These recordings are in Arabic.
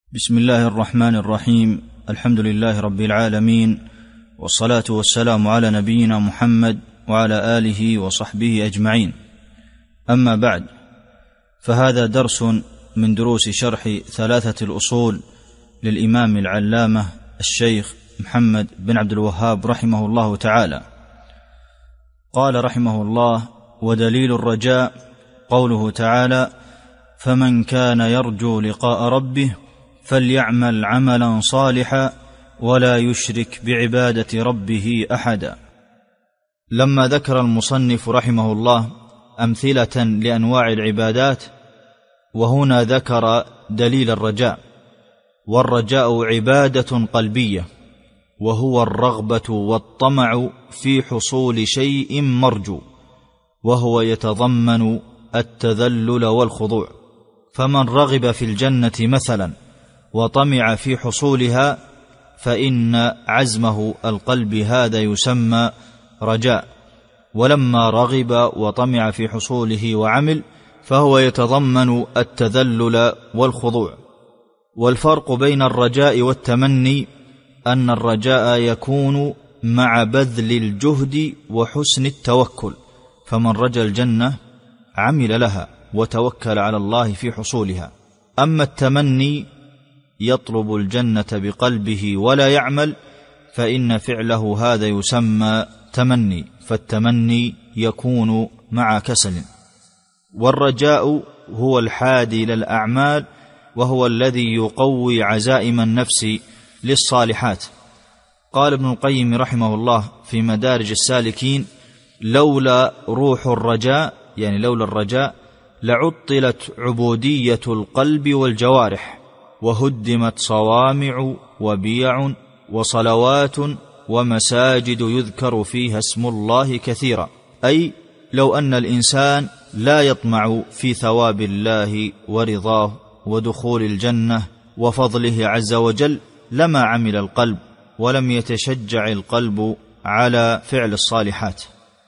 بسم الله الرحمن الرحيم. الحمد لله رب العالمين، والصلاة والسلام على نبينا محمد وعلى آله وصحبه أجمعين. أما بعد، فهذا درس من دروس شرح ثلاثة الأصول للإمام العلامة الشيخ محمد بن عبد الوهاب رحمه الله تعالى. قال رحمه الله: ودليل الرجاء قوله تعالى: فمن كان يرجو لقاء ربه فليعمل عملا صالحا ولا يشرك بعبادة ربه أحدا. لما ذكر المصنف رحمه الله أمثلة لأنواع العبادات، وهنا ذكر دليل الرجاء. والرجاء عبادة قلبية، وهو الرغبة والطمع في حصول شيء مرجو، وهو يتضمن التذلل والخضوع. فمن رغب في الجنة مثلا وطمع في حصولها، فإن عزمه القلب هذا يسمى رجاء. ولما رغب وطمع في حصوله وعمل، فهو يتضمن التذلل والخضوع. والفرق بين الرجاء والتمني أن الرجاء يكون مع بذل الجهد وحسن التوكل، فمن رجا الجنة عمل لها وتوكل على الله في حصولها. أما التمني يطلب الجنة بقلبه ولا يعمل، فإن فعله هذا يسمى تمني، فالتمني يكون مع كسل. والرجاء هو الحادي للأعمال، وهو الذي يقوي عزائم النفس للصالحات. قال ابن القيم رحمه الله في مدارج السالكين: لولا روح الرجاء، يعني لولا الرجاء، لعطلت عبودية القلب والجوارح، وهدمت صوامع وبيع وصلوات ومساجد يذكر فيها اسم الله كثيرا. أي لو أن الإنسان لا يطمع في ثواب الله ورضاه ودخول الجنة وفضله عز وجل، لما عمل القلب ولم يتشجع القلب على فعل الصالحات.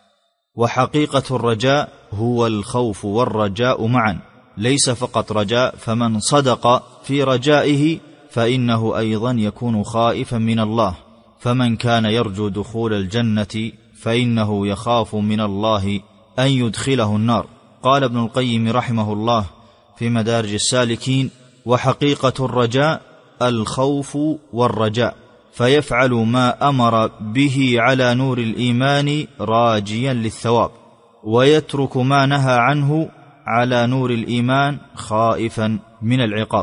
وحقيقة الرجاء هو الخوف والرجاء معا، ليس فقط رجاء. فمن صدق في رجائه فإنه أيضا يكون خائفا من الله. فمن كان يرجو دخول الجنة فإنه يخاف من الله أن يدخله النار. قال ابن القيم رحمه الله في مدارج السالكين: وحقيقة الرجاء الخوف والرجاء، فيفعل ما أمر به على نور الإيمان راجيا للثواب، ويترك ما نهى عنه على نور الإيمان خائفا من العقاب.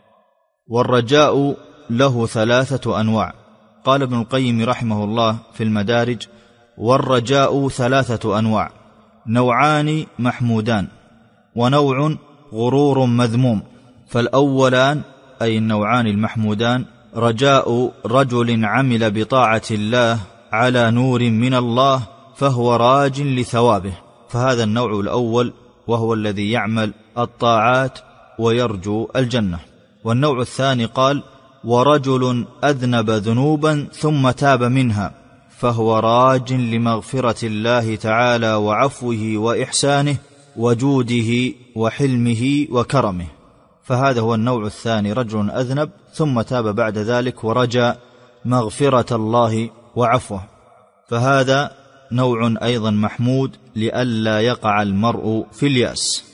والرجاء له ثلاثة أنواع. قال ابن القيم رحمه الله في المدارج: والرجاء ثلاثة أنواع: نوعان محمودان، ونوع غرور مذموم. فالأولان أي النوعان المحمودان: رجاء رجل عمل بطاعة الله على نور من الله فهو راج لثوابه، فهذا النوع الأول، وهو الذي يعمل الطاعات ويرجو الجنة. والنوع الثاني قال: ورجل أذنب ذنوبا ثم تاب منها فهو راج لمغفرة الله تعالى وعفوه وإحسانه وجوده وحلمه وكرمه. فهذا هو النوع الثاني: رجل أذنب ثم تاب بعد ذلك ورجى مغفرة الله وعفوه، فهذا نوع أيضا محمود لئلا يقع المرء في اليأس.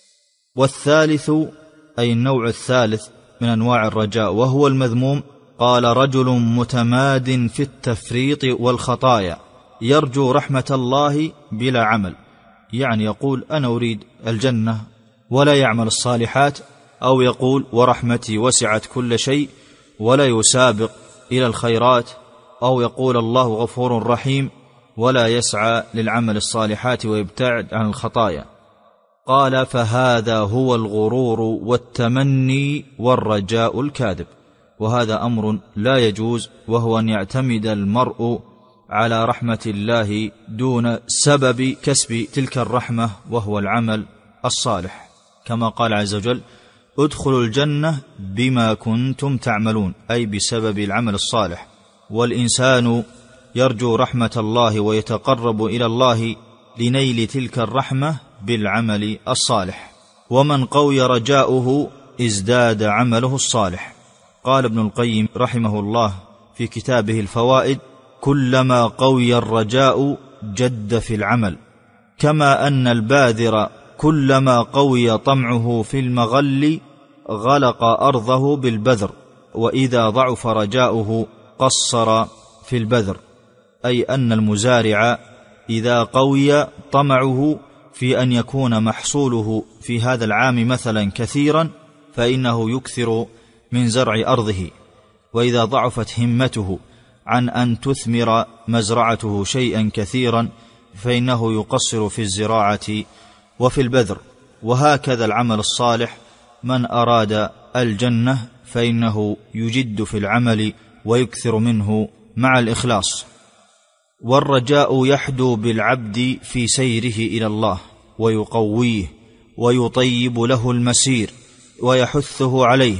والثالث أي النوع الثالث من أنواع الرجاء وهو المذموم: قال: رجل متماد في التفريط والخطايا يرجو رحمة الله بلا عمل، يعني يقول أنا أريد الجنة ولا يعمل الصالحات، أو يقول ورحمتي وسعت كل شيء ولا يسابق إلى الخيرات، أو يقول الله غفور رحيم ولا يسعى للعمل الصالحات ويبتعد عن الخطايا. قال: فهذا هو الغرور والتمني والرجاء الكاذب. وهذا أمر لا يجوز، وهو أن يعتمد المرء على رحمة الله دون سبب كسب تلك الرحمة، وهو العمل الصالح، كما قال عز وجل: ادخلوا الجنة بما كنتم تعملون، أي بسبب العمل الصالح. والإنسان يرجو رحمة الله ويتقرب إلى الله لنيل تلك الرحمة بالعمل الصالح. ومن قوي رجاؤه ازداد عمله الصالح، قال ابن القيم رحمه الله في كتابه الفوائد: كلما قوي الرجاء جد في العمل، كما أن الباذر كلما قوي طمعه في المغل غلق أرضه بالبذر، وإذا ضعف رجاؤه قصر في البذر، أي أن المزارع إذا قوي طمعه في أن يكون محصوله في هذا العام مثلا كثيرا فإنه يكثر من زرع أرضه، وإذا ضعفت همته عن أن تثمر مزرعته شيئا كثيرا فإنه يقصر في الزراعة وفي البذر. وهكذا العمل الصالح، من أراد الجنة فإنه يجد في العمل ويكثر منه مع الإخلاص. والرجاء يحدو بالعبد في سيره إلى الله ويقويه ويطيب له المسير ويحثه عليه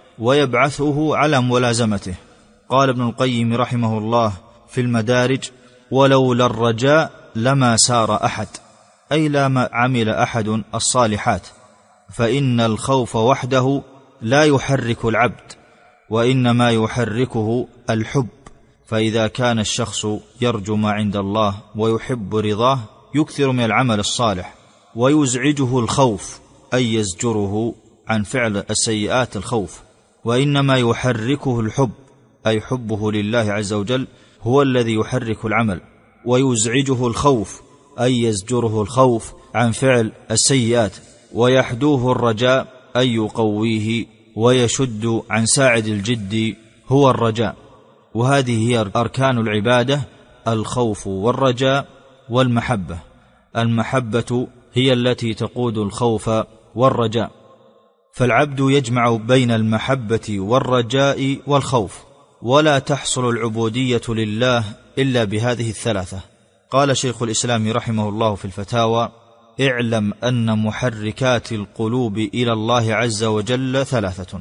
ويبعثه على ملازمته. قال ابن القيم رحمه الله في المدارج: ولولا الرجاء لما سار أحد، أي لا عمل أحد الصالحات، فإن الخوف وحده لا يحرك العبد، وإنما يحركه الحب. فإذا كان الشخص يرجو ما عند الله ويحب رضاه يكثر من العمل الصالح، ويزعجه الخوف أي يزجره عن فعل السيئات الخوف، وإنما يحركه الحب أي حبه لله عز وجل هو الذي يحرك العمل، ويزعجه الخوف أي يزجره الخوف عن فعل السيئات، ويحدوه الرجاء أي يقويه ويشد عن ساعد الجد هو الرجاء. وهذه هي أركان العبادة: الخوف والرجاء والمحبة. المحبة هي التي تقود الخوف والرجاء، فالعبد يجمع بين المحبة والرجاء والخوف، ولا تحصل العبودية لله إلا بهذه الثلاثة. قال شيخ الإسلام رحمه الله في الفتاوى: اعلم أن محركات القلوب إلى الله عز وجل ثلاثة: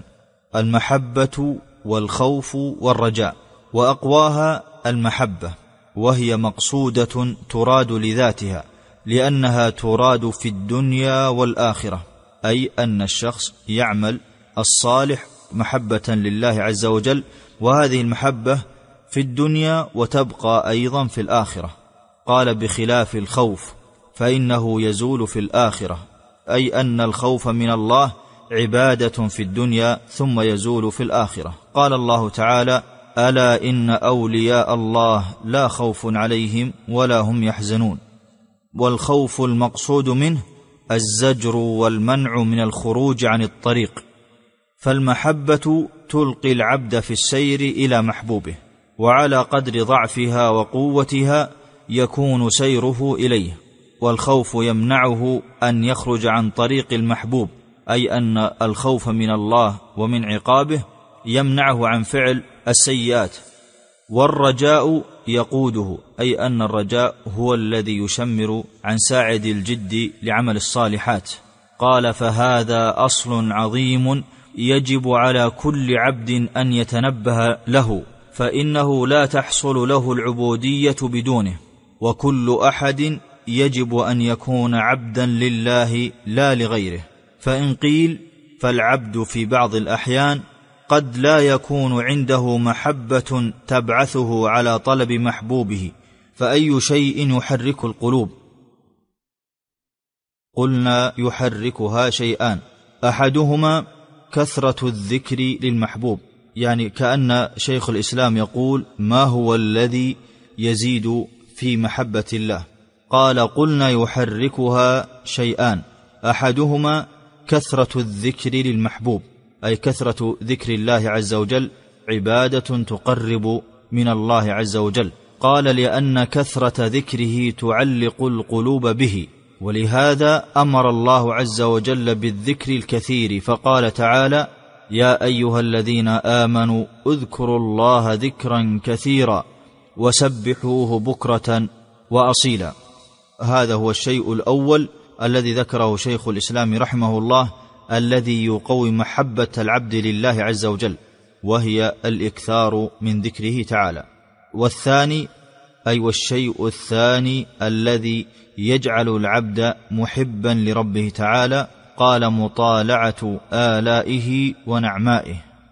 المحبة والخوف والرجاء، وأقواها المحبة، وهي مقصودة تراد لذاتها، لأنها تراد في الدنيا والآخرة، أي أن الشخص يعمل الصالح محبة لله عز وجل، وهذه المحبة في الدنيا وتبقى أيضا في الآخرة. قال: بخلاف الخوف فإنه يزول في الآخرة، أي أن الخوف من الله عبادة في الدنيا ثم يزول في الآخرة. قال الله تعالى: ألا إن أولياء الله لا خوف عليهم ولا هم يحزنون. والخوف المقصود منه الزجر والمنع من الخروج عن الطريق، فالمحبة تلقي العبد في السير إلى محبوبه، وعلى قدر ضعفها وقوتها يكون سيره إليه، والخوف يمنعه أن يخرج عن طريق المحبوب، أي أن الخوف من الله ومن عقابه يمنعه عن فعل السيئات. والرجاء يقوده، أي أن الرجاء هو الذي يشمر عن ساعد الجد لعمل الصالحات. قال: فهذا أصل عظيم يجب على كل عبد أن يتنبه له، فإنه لا تحصل له العبودية بدونه، وكل أحد يجب أن يكون عبدا لله لا لغيره. فإن قيل فالعبد في بعض الأحيان قد لا يكون عنده محبة تبعثه على طلب محبوبه، فأي شيء يحرك القلوب؟ قلنا: يحركها شيئان: أحدهما كثرة الذكر للمحبوب، يعني كأن شيخ الإسلام يقول: ما هو الذي يزيد في محبة الله؟ قال: قلنا يحركها شيئان: أحدهما كثرة الذكر للمحبوب، أي كثرة ذكر الله عز وجل عبادة تقرب من الله عز وجل. قال: لأن كثرة ذكره تعلق القلوب به، ولهذا أمر الله عز وجل بالذكر الكثير، فقال تعالى: يا أيها الذين آمنوا اذكروا الله ذكرا كثيرا وسبحوه بكرة وأصيلا. هذا هو الشيء الأول الذي ذكره شيخ الإسلام رحمه الله، الذي يقوي محبة العبد لله عز وجل، وهي الإكثار من ذكره تعالى. والثاني، أي والشيء الثاني الذي يجعل العبد محبا لربه تعالى، قال: مطالعة آلائه ونعمائه،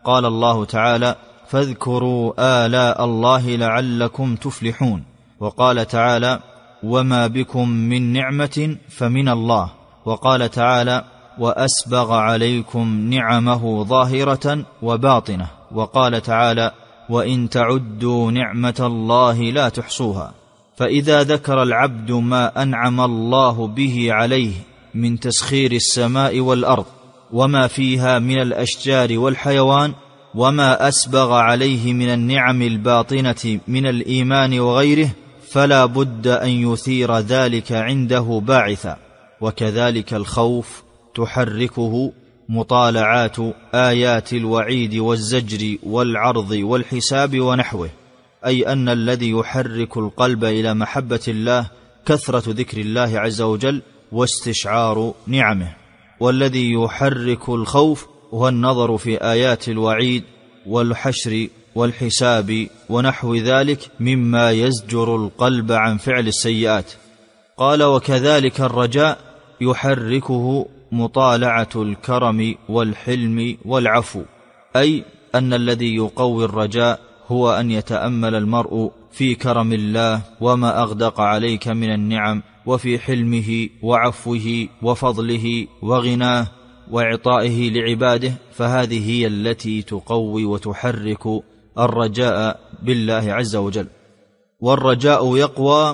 قال الله تعالى: فاذكروا آلاء الله لعلكم تفلحون. وقال تعالى: وما بكم من نعمة فمن الله. وقال تعالى: وأسبغ عليكم نعمه ظاهرة وباطنة. وقال تعالى: وإن تعدوا نعمة الله لا تحصوها. فإذا ذكر العبد ما أنعم الله به عليه من تسخير السماء والأرض وما فيها من الأشجار والحيوان، وما أسبغ عليه من النعم الباطنة من الإيمان وغيره، فلا بد أن يثير ذلك عنده باعثا. وكذلك الخوف تحركه مطالعات آيات الوعيد والزجر والعرض والحساب ونحوه، أي أن الذي يحرك القلب إلى محبة الله كثرة ذكر الله عز وجل واستشعار نعمه، والذي يحرك الخوف هو النظر في آيات الوعيد والحشر والحساب ونحو ذلك مما يزجر القلب عن فعل السيئات. قال: وكذلك الرجاء يحركه مطالعة الكرم والحلم والعفو، أي أن الذي يقوي الرجاء هو أن يتأمل المرء في كرم الله وما أغدق عليك من النعم، وفي حلمه وعفوه وفضله وغناه وإعطائه لعباده، فهذه هي التي تقوي وتحرك الرجاء بالله عز وجل. والرجاء يقوى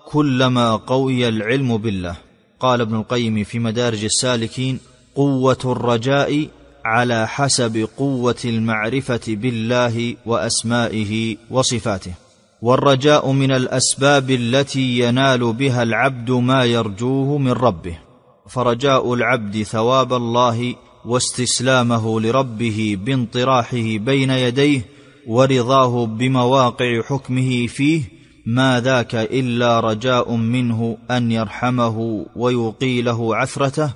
كلما قوي العلم بالله. قال ابن القيم في مدارج السالكين: قوة الرجاء على حسب قوة المعرفة بالله وأسمائه وصفاته. والرجاء من الأسباب التي ينال بها العبد ما يرجوه من ربه، فرجاء العبد ثواب الله واستسلامه لربه بانطراحه بين يديه ورضاه بمواقع حكمه فيه، ما ذاك إلا رجاء منه أن يرحمه ويقيله عثرته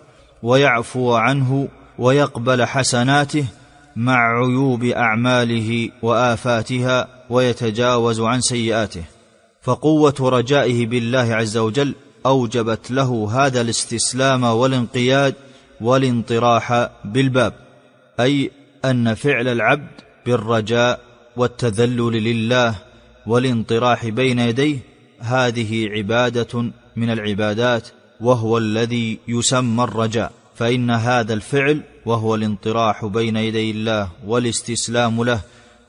ويعفو عنه ويقبل حسناته مع عيوب أعماله وآفاتها ويتجاوز عن سيئاته. فقوة رجائه بالله عز وجل أوجبت له هذا الاستسلام والانقياد والانطراح بالباب، أي أن فعل العبد بالرجاء والتذلل لله والانطراح بين يديه هذه عبادة من العبادات، وهو الذي يسمى الرجاء. فإن هذا الفعل وهو الانطراح بين يدي الله والاستسلام له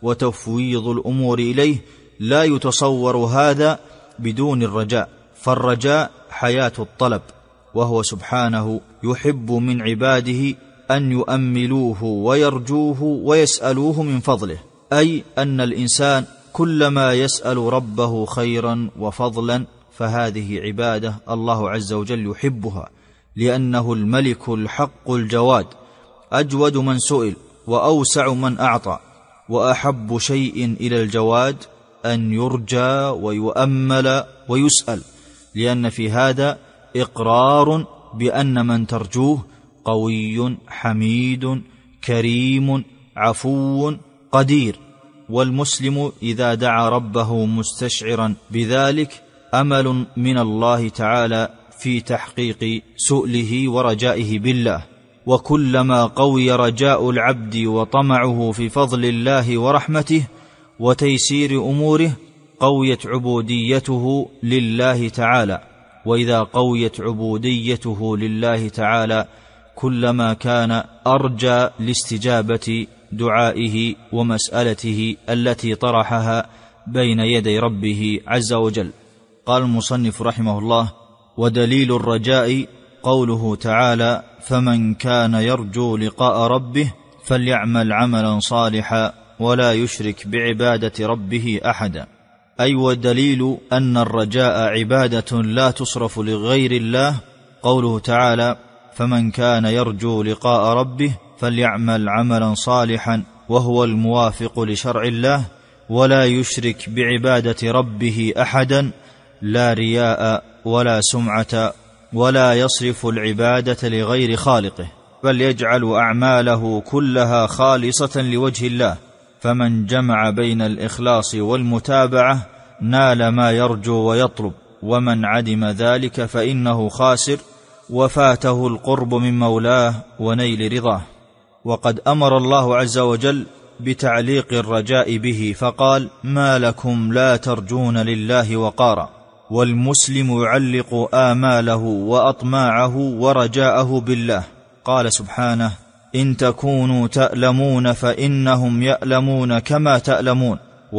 وتفويض الأمور إليه لا يتصور هذا بدون الرجاء، فالرجاء حياة الطلب، وهو سبحانه يحب من عباده أن يؤملوه ويرجوه ويسألوه من فضله، أي أن الإنسان كلما يسأل ربه خيرا وفضلا فهذه عبادة الله عز وجل يحبها، لأنه الملك الحق الجواد، أجود من سئل وأوسع من أعطى، وأحب شيء إلى الجواد أن يرجى ويؤمل ويسأل، لأن في هذا إقرار بأن من ترجوه قوي حميد كريم عفو قدير. والمسلم إذا دعا ربه مستشعرا بذلك أمل من الله تعالى في تحقيق سؤله ورجائه بالله. وكلما قوي رجاء العبد وطمعه في فضل الله ورحمته وتيسير أموره قويت عبوديته لله تعالى. وإذا قويت عبوديته لله تعالى كلما كان أرجى لاستجابة دعائه ومسألته التي طرحها بين يدي ربه عز وجل. قال المصنف رحمه الله: ودليل الرجاء قوله تعالى: فمن كان يرجو لقاء ربه فليعمل عملا صالحا ولا يشرك بعبادة ربه أحدا. أي ودليل أن الرجاء عبادة لا تصرف لغير الله قوله تعالى: فمن كان يرجو لقاء ربه فليعمل عملا صالحا، وهو الموافق لشرع الله، ولا يشرك بعبادة ربه أحدا، لا رياء ولا سمعة، ولا يصرف العبادة لغير خالقه، بل يجعل أعماله كلها خالصة لوجه الله. فمن جمع بين الإخلاص والمتابعة نال ما يرجو ويطلب، ومن عدم ذلك فإنه خاسر وفاته القرب من مولاه ونيل رضاه. وقد أمر الله عز وجل بتعليق الرجاء به فقال: ما لكم لا ترجون لله وقارا؟ والمسلم يعلق آماله وأطماعه ورجاءه بالله. قال سبحانه: إن تكونوا تألمون فإنهم يألمون كما تألمون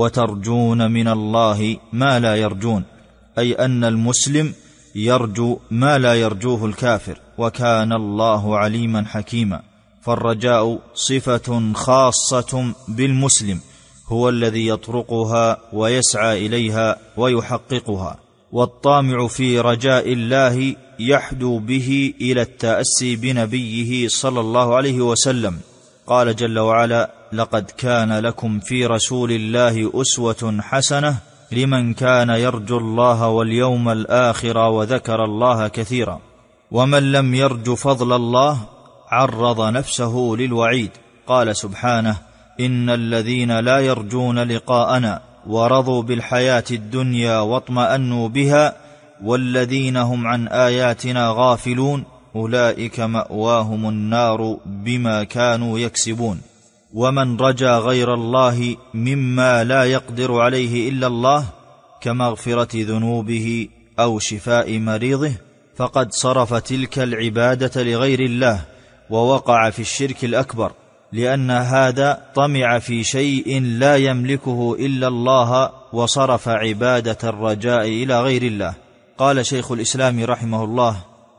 وترجون من الله ما لا يرجون، أي أن المسلم يرجو ما لا يرجوه الكافر، وكان الله عليما حكيما. فالرجاء صفة خاصة بالمسلم، هو الذي يطرقها ويسعى إليها ويحققها. والطامع في رجاء الله يحدو به إلى التأسي بنبيه صلى الله عليه وسلم. قال جل وعلا: لقد كان لكم في رسول الله أسوة حسنة لمن كان يرجو الله واليوم الآخر وذكر الله كثيرا. ومن لم يرج فضل الله عرض نفسه للوعيد. قال سبحانه: إن الذين لا يرجون لقاءنا ورضوا بالحياة الدنيا واطمأنوا بها والذين هم عن آياتنا غافلون أولئك مأواهم النار بما كانوا يكسبون. ومن رجا غير الله مما لا يقدر عليه إلا الله كمغفرة ذنوبه أو شفاء مريضه فقد صرف تلك العبادة لغير الله ووقع في الشرك الأكبر، لأن هذا طمع في شيء لا يملكه إلا الله وصرف عبادة الرجاء إلى غير الله. قال شيخ الإسلام رحمه الله: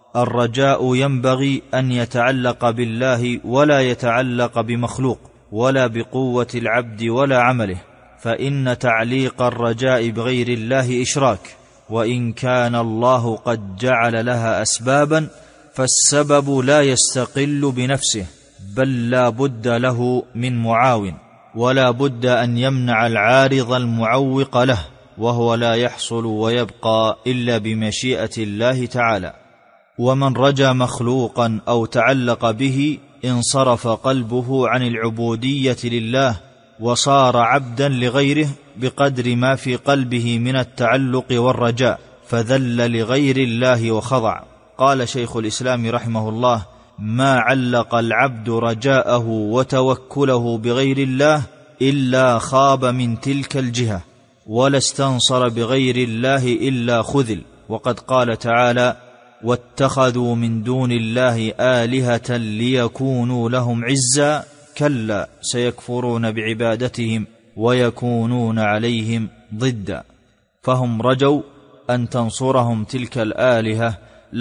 الرجاء ينبغي أن يتعلق بالله ولا يتعلق بمخلوق ولا بقوة العبد ولا عمله، فإن تعليق الرجاء بغير الله إشراك، وإن كان الله قد جعل لها أسبابا فالسبب لا يستقل بنفسه، بل لا بد له من معاون، ولا بد أن يمنع العارض المعوق له، وهو لا يحصل ويبقى إلا بمشيئة الله تعالى. ومن رجا مخلوقا أو تعلق به انصرف قلبه عن العبودية لله وصار عبدا لغيره بقدر ما في قلبه من التعلق والرجاء، فذل لغير الله وخضع. قال شيخ الإسلام رحمه الله: ما علق العبد رجاءه وتوكله بغير الله إلا خاب من تلك الجهة، ولا استنصر بغير الله إلا خذل. وقد قال تعالى: واتخذوا من دون الله آلهة ليكونوا لهم عزا كلا سيكفرون بعبادتهم ويكونون عليهم ضدا. فهم رجوا أن تنصرهم تلك الآلهة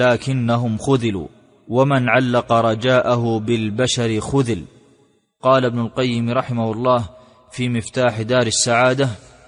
لكنهم خذلوا، ومن علق رجاءه بالبشر خذل. قال ابن القيم رحمه الله في مفتاح دار السعادة: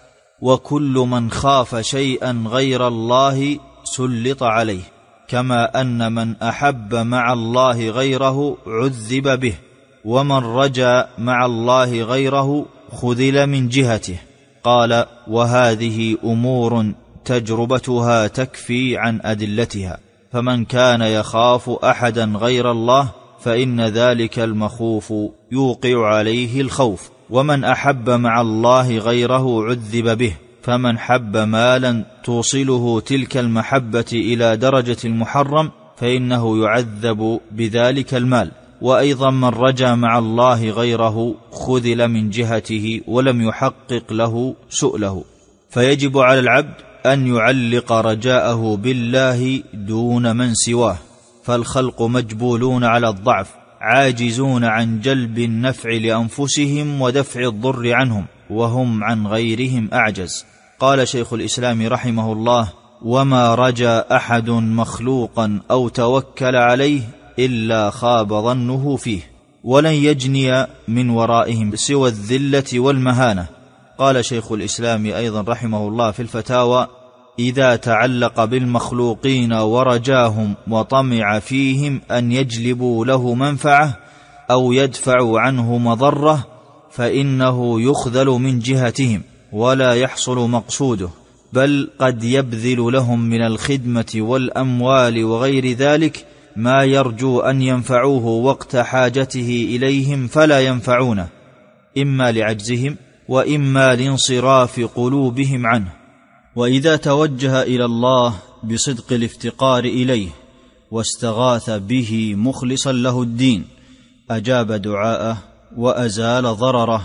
وكل من خاف شيئا غير الله سلط عليه، كما أن من أحب مع الله غيره عذب به، ومن رجا مع الله غيره خذل من جهته. قال: وهذه أمور تجربتها تكفي عن أدلتها، فمن كان يخاف أحدا غير الله فإن ذلك المخوف يوقع عليه الخوف، ومن أحب مع الله غيره عذب به، فمن حب مالا توصله تلك المحبة إلى درجة المحرم فإنه يعذب بذلك المال. وأيضا من رجا مع الله غيره خذل من جهته ولم يحقق له سؤله. فيجب على العبد أن يعلق رجاءه بالله دون من سواه، فالخلق مجبولون على الضعف، عاجزون عن جلب النفع لأنفسهم ودفع الضر عنهم، وهم عن غيرهم أعجز. قال شيخ الإسلام رحمه الله: وما رجا أحد مخلوقا أو توكل عليه إلا خاب ظنه فيه، ولن يجني من ورائهم سوى الذلة والمهانة. قال شيخ الإسلام أيضا رحمه الله في الفتاوى: إذا تعلق بالمخلوقين ورجاهم وطمع فيهم أن يجلبوا له منفعة أو يدفعوا عنه مضرة فإنه يخذل من جهتهم ولا يحصل مقصوده، بل قد يبذل لهم من الخدمة والأموال وغير ذلك ما يرجو أن ينفعوه وقت حاجته إليهم فلا ينفعونه، إما لعجزهم وإما لانصراف قلوبهم عنه. وإذا توجه إلى الله بصدق الافتقار إليه واستغاث به مخلصا له الدين أجاب دعاءه وأزال ضرره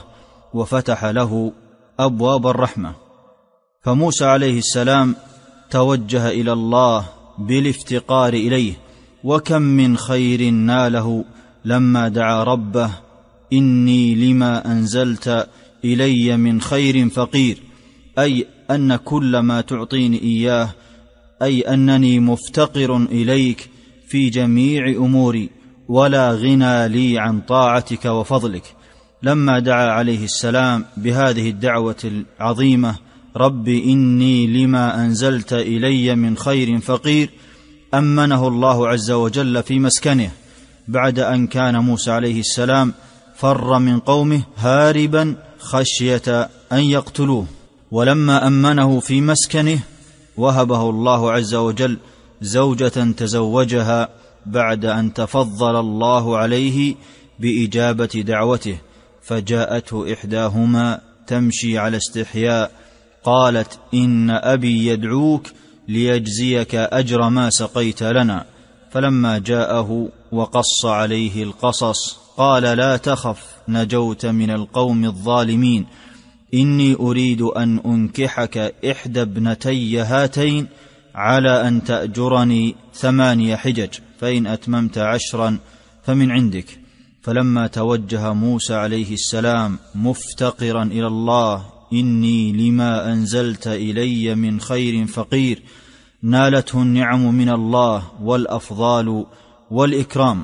وفتح له أبواب الرحمة. فموسى عليه السلام توجه إلى الله بالافتقار إليه، وكم من خير ناله لما دعا ربه: إني لما أنزلت إلي من خير فقير، أي أن كل ما تعطيني إياه، أي أنني مفتقر إليك في جميع أموري، ولا غنى لي عن طاعتك وفضلك. لما دعا عليه السلام بهذه الدعوة العظيمة: رب إني لما أنزلت إلي من خير فقير، أمنه الله عز وجل في مسكنه، بعد أن كان موسى عليه السلام فر من قومه هاربا خشية أن يقتلوه. ولما أمنه في مسكنه وهبه الله عز وجل زوجة تزوجها بعد أن تفضل الله عليه بإجابة دعوته، فجاءته إحداهما تمشي على استحياء قالت: إن أبي يدعوك ليجزيك أجر ما سقيت لنا. فلما جاءه وقص عليه القصص قال: لا تخف، نجوت من القوم الظالمين، إني أريد أن أنكحك إحدى ابنتي هاتين على أن تأجرني 8 حجج، فإن أتممت 10 فمن عندك. فلما توجه موسى عليه السلام مفتقرا إلى الله: إني لما أنزلت إلي من خير فقير، نالته النعم من الله والأفضال والإكرام.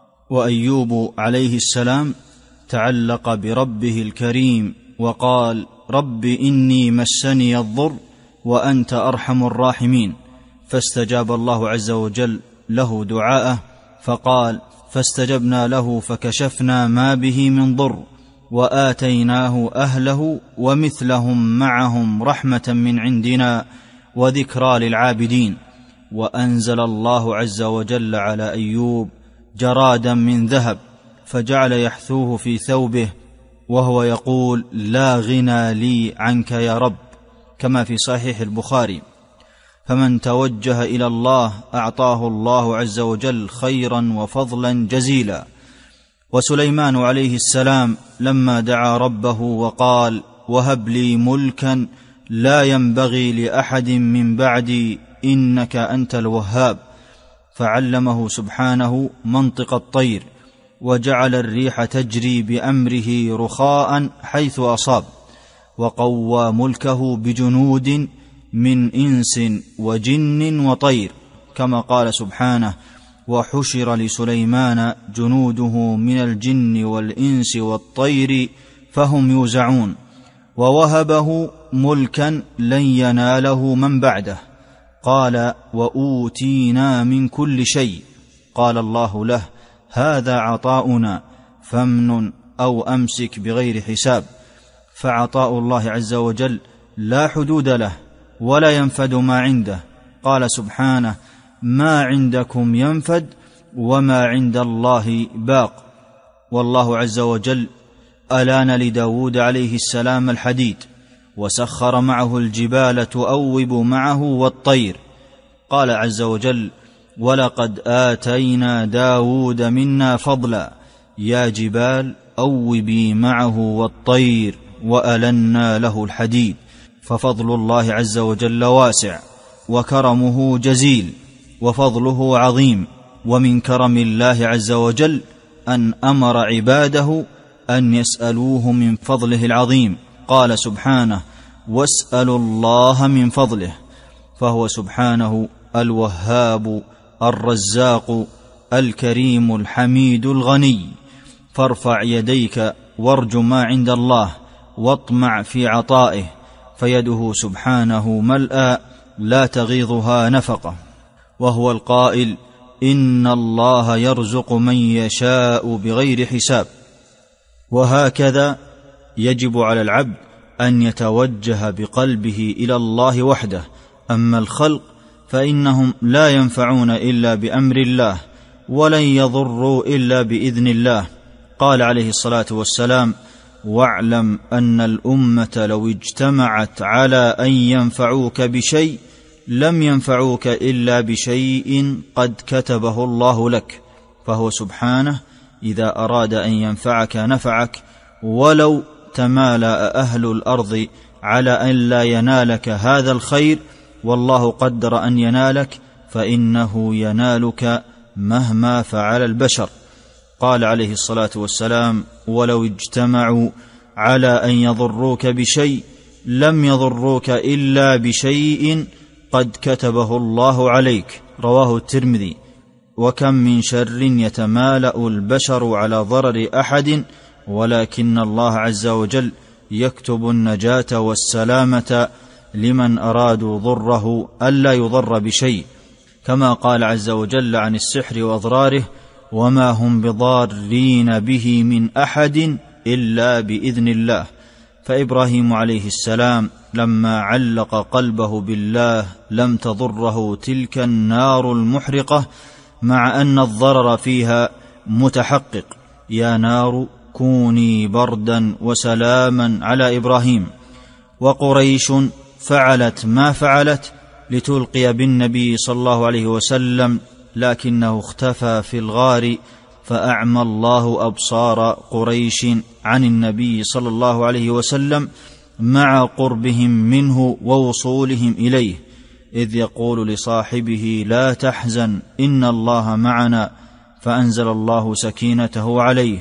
وأيوب عليه السلام تعلق بربه الكريم وقال: رب إني مسني الضر وأنت أرحم الراحمين، فاستجاب الله عز وجل له دعاءه، فقال: فاستجبنا له فكشفنا ما به من ضر وآتيناه أهله ومثلهم معهم رحمة من عندنا وذكرى للعابدين. وأنزل الله عز وجل على أيوب جرادا من ذهب، فجعل يحثوه في ثوبه وهو يقول: لا غنى لي عنك يا رب، كما في صحيح البخاري. فمن توجه إلى الله أعطاه الله عز وجل خيرا وفضلا جزيلا. وسليمان عليه السلام لما دعا ربه وقال: وهب لي ملكا لا ينبغي لأحد من بعدي إنك أنت الوهاب، فعلمه سبحانه منطق الطير، وجعل الريح تجري بأمره رخاء حيث أصاب، وقوى ملكه بجنود من إنس وجن وطير، كما قال سبحانه: وحشر لسليمان جنوده من الجن والإنس والطير فهم يوزعون. ووهبه ملكا لن يناله من بعده. قال: وأوتينا من كل شيء. قال الله له: هذا عطاؤنا فامنن أو أمسك بغير حساب. فعطاء الله عز وجل لا حدود له ولا ينفد ما عنده. قال سبحانه: ما عندكم ينفد وما عند الله باق. والله عز وجل ألان لداود عليه السلام الحديد، وسخر معه الجبال تؤوب معه والطير. قال عز وجل: ولقد آتينا داود منا فضلا، يا جبال أوبي معه والطير، وألنا له الحديد. ففضل الله عز وجل واسع، وكرمه جزيل، وفضله عظيم. ومن كرم الله عز وجل أن أمر عباده أن يسألوه من فضله العظيم. قال سبحانه: واسألوا الله من فضله. فهو سبحانه الوهاب الرزاق الكريم الحميد الغني. فارفع يديك وارج ما عند الله، واطمع في عطائه، فيده سبحانه ملأى لا تغيضها نفقة. وهو القائل: إن الله يرزق من يشاء بغير حساب. وهكذا يجب على العبد أن يتوجه بقلبه إلى الله وحده. أما الخلق فإنهم لا ينفعون إلا بأمر الله، ولن يضروا إلا بإذن الله. قال عليه الصلاة والسلام: واعلم أن الأمة لو اجتمعت على أن ينفعوك بشيء لم ينفعوك إلا بشيء قد كتبه الله لك. فهو سبحانه إذا أراد أن ينفعك نفعك ولو تمالأ أهل الأرض على أن لا ينالك هذا الخير والله قدر أن ينالك فإنه ينالك مهما فعل البشر. قال عليه الصلاة والسلام: ولو اجتمعوا على أن يضروك بشيء لم يضروك إلا بشيء قد كتبه الله عليك. رواه الترمذي. وكم من شر يتمالأ البشر على ضرر أحد ولكن الله عز وجل يكتب النجاة والسلامة لمن أرادوا ضره ألا يضر بشيء، كما قال عز وجل عن السحر وأضراره: وما هم بضارين به من أحد إلا بإذن الله. فإبراهيم عليه السلام لما علق قلبه بالله لم تضره تلك النار المحرقة مع أن الضرر فيها متحقق. يا نار كوني بردا وسلاما على إبراهيم. وقريش فعلت ما فعلت لتلقي بالنبي صلى الله عليه وسلم لكنه اختفى في الغار فأعمى الله أبصار قريش عن النبي صلى الله عليه وسلم مع قربهم منه ووصولهم إليه، إذ يقول لصاحبه: لا تحزن إن الله معنا، فأنزل الله سكينته عليه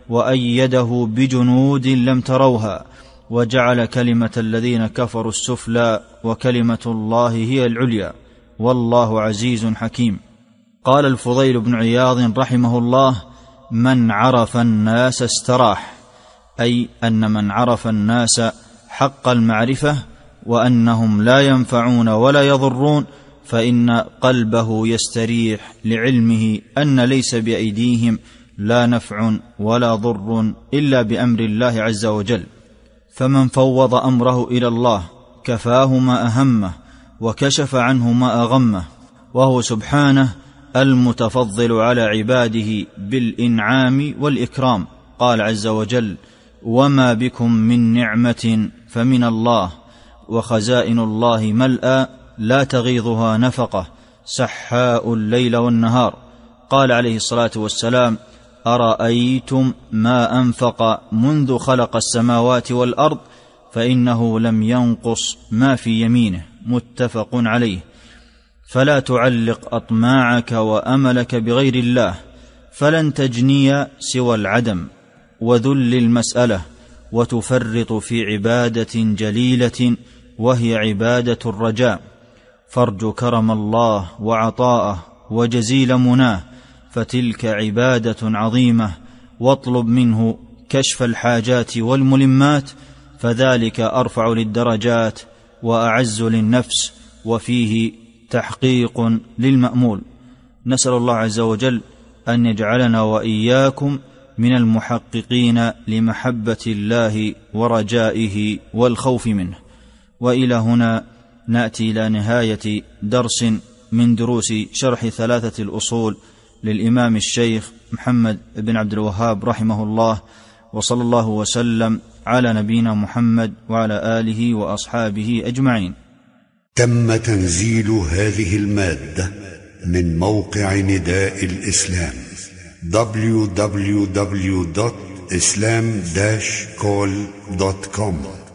وأيده بجنود لم تروها وجعل كلمة الذين كفروا السفلى وكلمة الله هي العليا والله عزيز حكيم. قال الفضيل بن عياض رحمه الله: من عرف الناس استراح، أي أن من عرف الناس حق المعرفة وأنهم لا ينفعون ولا يضرون فإن قلبه يستريح لعلمه أن ليس بأيديهم لا نفع ولا ضر إلا بأمر الله عز وجل. فمن فوض أمره إلى الله كفاه ما أهمه وكشف عنه ما أغمه، وهو سبحانه المتفضل على عباده بالإنعام والإكرام. قال عز وجل: وما بكم من نعمة فمن الله وخزائن الله ملأى لا تغيضها نفقة سحاء الليل والنهار. قال عليه الصلاة والسلام: أرأيتم ما أنفق منذ خلق السماوات والأرض فإنه لم ينقص ما في يمينه. متفق عليه. فلا تعلق أطماعك وأملك بغير الله، فلن تجني سوى العدم وذل المسألة وتفرط في عبادة جليلة وهي عبادة الرجاء. فارج كرم الله وعطاءه وجزيل مناه، فتلك عبادة عظيمة، واطلب منه كشف الحاجات والملمات، فذلك أرفع للدرجات وأعز للنفس وفيه تحقيق للمأمول. نسأل الله عز وجل أن يجعلنا وإياكم من المحققين لمحبة الله ورجائه والخوف منه. وإلى هنا نأتي إلى نهاية درس من دروس شرح ثلاثة الأصول للإمام الشيخ محمد بن عبد الوهاب رحمه الله، وصلى الله وسلم على نبينا محمد وعلى آله وأصحابه أجمعين. تم تنزيل هذه المادة من موقع نداء الإسلام www.islam-call.com